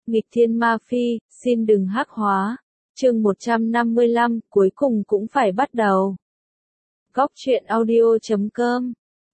Nghịch thiên ma phi, xin đừng hắc hóa. Chương 155, cuối cùng cũng phải bắt đầu. Góc truyện audio.com.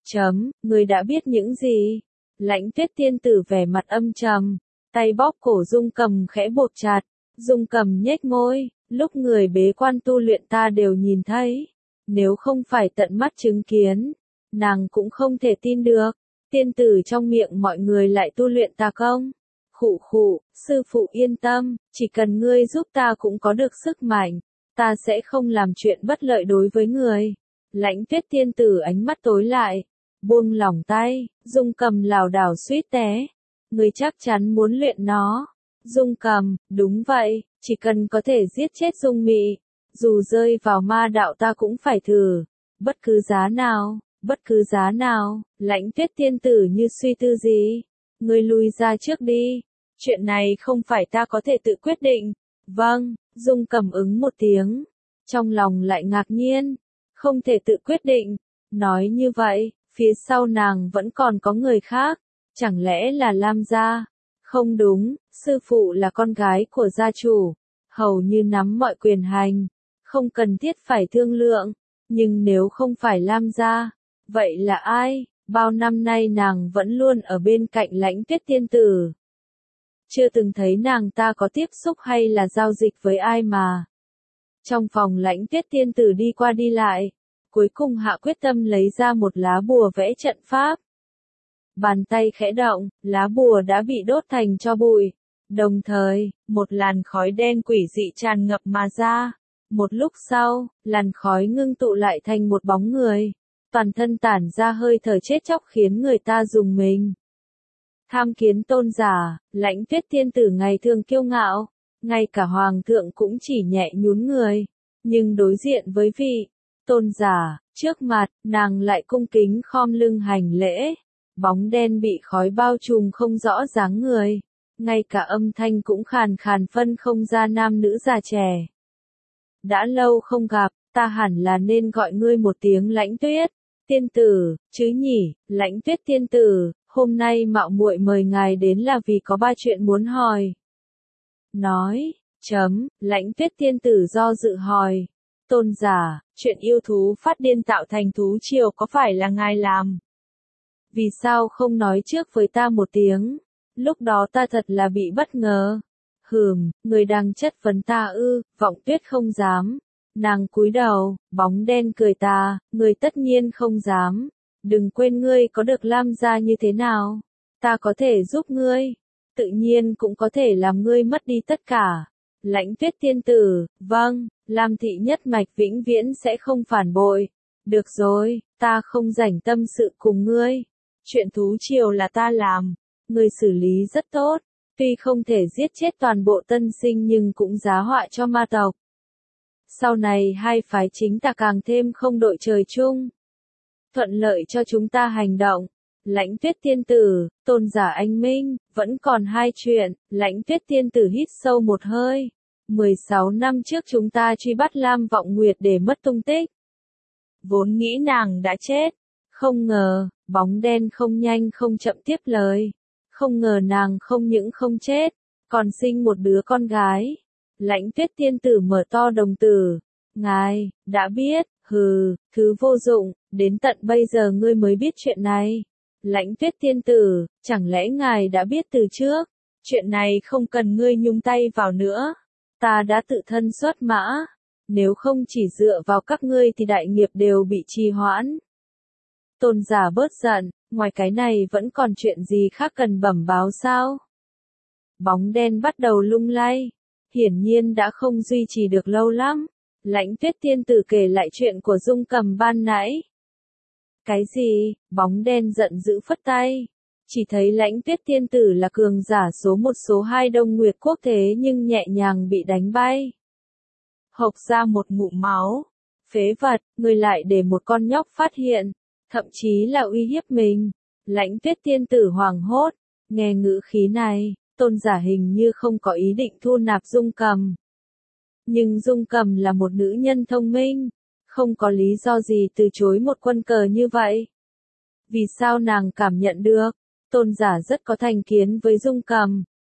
Người đã biết những gì? Lãnh Tuyết tiên tử vẻ mặt âm trầm, tay bóp cổ Dung Cầm khẽ buộc chặt. Dung Cầm nhếch môi, lúc người bế quan tu luyện ta đều nhìn thấy. Nếu không phải tận mắt chứng kiến, nàng cũng không thể tin được. Tiên tử trong miệng mọi người lại tu luyện tà công. Khụ khụ, sư phụ yên tâm, chỉ cần ngươi giúp ta cũng có được sức mạnh, ta sẽ không làm chuyện bất lợi đối với người. Lãnh Tuyết tiên tử ánh mắt tối lại, buông lỏng tay, Dung Cầm lảo đảo suýt té. Ngươi chắc chắn muốn luyện nó. Dung Cầm, đúng vậy, chỉ cần có thể giết chết Dung Mị, dù rơi vào ma đạo ta cũng phải thử, bất cứ giá nào, bất cứ giá nào. Lãnh Tuyết tiên tử như suy tư gì. Ngươi lui ra trước đi, chuyện này không phải ta có thể tự quyết định. Vâng, Dung Cầm ứng một tiếng, trong lòng lại ngạc nhiên, không thể tự quyết định. Nói như vậy, phía sau nàng vẫn còn có người khác, chẳng lẽ là Lam gia? Không đúng, sư phụ là con gái của gia chủ, hầu như nắm mọi quyền hành, không cần thiết phải thương lượng. Nhưng nếu không phải Lam gia, vậy là ai? Bao năm nay nàng vẫn luôn ở bên cạnh Lãnh Tuyết tiên tử, chưa từng thấy nàng ta có tiếp xúc hay là giao dịch với ai mà. Trong phòng Lãnh Tuyết tiên tử đi qua đi lại, cuối cùng hạ quyết tâm lấy ra một lá bùa vẽ trận pháp. Bàn tay khẽ động, lá bùa đã bị đốt thành tro bụi. Đồng thời, một làn khói đen quỷ dị tràn ngập mà ra. Một lúc sau, làn khói ngưng tụ lại thành một bóng người. Toàn thân tản ra hơi thở chết chóc khiến người ta rùng mình. Tham kiến tôn giả, Lãnh Tuyết tiên tử ngày thường kiêu ngạo, ngay cả hoàng thượng cũng chỉ nhẹ nhún người. Nhưng đối diện với vị tôn giả trước mặt, nàng lại cung kính khom lưng hành lễ. Bóng đen bị khói bao trùm không rõ dáng người, ngay cả âm thanh cũng khàn khàn phân không ra nam nữ già trẻ. Đã lâu không gặp, ta hẳn là nên gọi ngươi một tiếng Lãnh Tuyết tiên tử, chứ nhỉ? Lãnh Tuyết tiên tử, hôm nay mạo muội mời ngài đến là vì có 3 chuyện muốn hỏi. Nói, Lãnh Tuyết tiên tử do dự hỏi. Tôn giả, chuyện yêu thú phát điên tạo thành thú triều có phải là ngài làm? Vì sao không nói trước với ta một tiếng? Lúc đó ta thật là bị bất ngờ. Người đang chất vấn ta ư? Vọng Tuyết không dám. Nàng cúi đầu, bóng đen cười ta, người tất nhiên không dám. Đừng quên ngươi có được Lam gia như thế nào. Ta có thể giúp ngươi. Tự nhiên cũng có thể làm ngươi mất đi tất cả. Lãnh Tuyết tiên tử, vâng, Lam thị nhất mạch vĩnh viễn sẽ không phản bội. Được rồi, ta không rảnh tâm sự cùng ngươi. Chuyện thú triều là ta làm. Ngươi xử lý rất tốt. Tuy không thể giết chết toàn bộ tân sinh nhưng cũng giá họa cho ma tộc. Sau này hai phái chính ta càng thêm không đội trời chung. Thuận lợi cho chúng ta hành động. Lãnh Tuyết tiên tử, tôn giả anh minh, vẫn còn 2 chuyện. Lãnh Tuyết tiên tử hít sâu một hơi. 16 năm trước chúng ta truy bắt Lam Vọng Nguyệt để mất tung tích. Vốn nghĩ nàng đã chết. Không ngờ, bóng đen không nhanh không chậm tiếp lời. Không ngờ nàng không những không chết, còn sinh một đứa con gái. Lãnh Tuyết tiên tử mở to đồng tử. Ngài, đã biết, thứ vô dụng, đến tận bây giờ ngươi mới biết chuyện này. Lãnh Tuyết tiên tử, chẳng lẽ ngài đã biết từ trước? Chuyện này không cần ngươi nhúng tay vào nữa. Ta đã tự thân xuất mã. Nếu không chỉ dựa vào các ngươi thì đại nghiệp đều bị trì hoãn. Tôn giả bớt giận, ngoài cái này vẫn còn chuyện gì khác cần bẩm báo sao? Bóng đen bắt đầu lung lay. Hiển nhiên đã không duy trì được lâu lắm. Lãnh Tuyết tiên tử kể lại chuyện của Dung Cầm ban nãy. Cái gì? Bóng đen giận dữ phất tay. Chỉ thấy Lãnh Tuyết tiên tử là cường giả số 1 số 2 Đông Nguyệt quốc thế nhưng nhẹ nhàng bị đánh bay. Hộc ra một ngụm máu. Phế vật, người lại để một con nhóc phát hiện. Thậm chí là uy hiếp mình. Lãnh Tuyết tiên tử hoảng hốt. Nghe ngữ khí này, tôn giả hình như không có ý định thu nạp Dung Cầm. Nhưng Dung Cầm là một nữ nhân thông minh. Không có lý do gì từ chối một quân cờ như vậy. Vì sao nàng cảm nhận được? Tôn giả rất có thành kiến với Dung Cầm.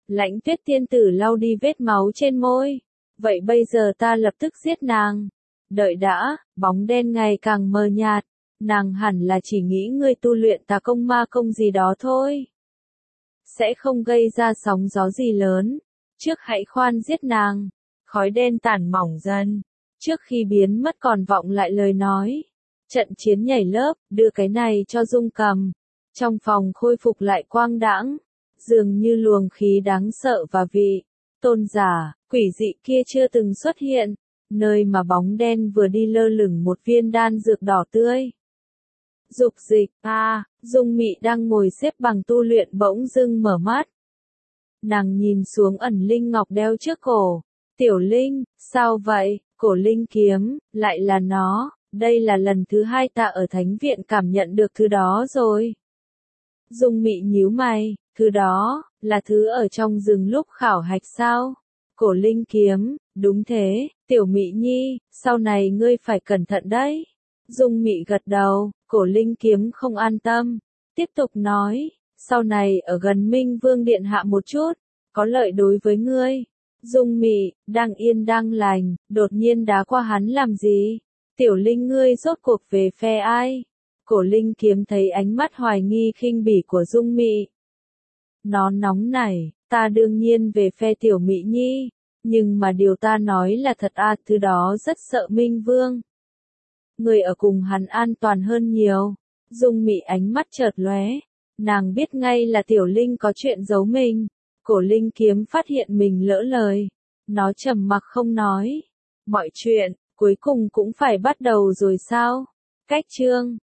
Lãnh Tuyết tiên tử lau đi vết máu trên môi. Vậy bây giờ ta lập tức giết nàng. Đợi đã, bóng đen ngày càng mờ nhạt. Nàng hẳn là chỉ nghĩ ngươi tu luyện tà công ma công gì đó thôi. Sẽ không gây ra sóng gió gì lớn. Trước hãy khoan giết nàng. Khói đen tản mỏng dần. Trước khi biến mất còn vọng lại lời nói. Trận chiến nhảy lớp, đưa cái này cho Dung cầm. Trong phòng khôi phục lại quang đãng. Dường như luồng khí đáng sợ và vị tôn giả, quỷ dị kia chưa từng xuất hiện. Nơi mà bóng đen vừa đi lơ lửng một viên đan dược đỏ tươi. Dục dịch, Dung Mị đang ngồi xếp bằng tu luyện bỗng dưng mở mắt. Nàng nhìn xuống ẩn linh ngọc đeo trước cổ. Tiểu Linh, sao vậy? Cổ linh kiếm, lại là nó. Đây là lần thứ 2 ta ở thánh viện cảm nhận được thứ đó rồi. Dung Mị nhíu mày, thứ đó, là thứ ở trong rừng lúc khảo hạch sao? Cổ linh kiếm, đúng thế, Tiểu Mị nhi, sau này ngươi phải cẩn thận đấy. Dung Mị gật đầu, cổ linh kiếm không an tâm. Tiếp tục nói, sau này ở gần Minh Vương Điện Hạ một chút, có lợi đối với ngươi. Dung Mị, đang yên đang lành, đột nhiên đá qua hắn làm gì? Tiểu Linh ngươi rốt cuộc về phe ai? Cổ linh kiếm thấy ánh mắt hoài nghi khinh bỉ của Dung Mị. Nó nóng nảy, ta đương nhiên về phe Tiểu Mị nhi, nhưng mà điều ta nói là thật thứ đó rất sợ Minh Vương. Người ở cùng hắn an toàn hơn nhiều. Dung Mị ánh mắt chợt lóe, nàng biết ngay là Tiểu Linh có chuyện giấu mình. Cổ linh kiếm phát hiện mình lỡ lời, nó trầm mặc không nói. Mọi chuyện, cuối cùng cũng phải bắt đầu rồi sao? Cách chương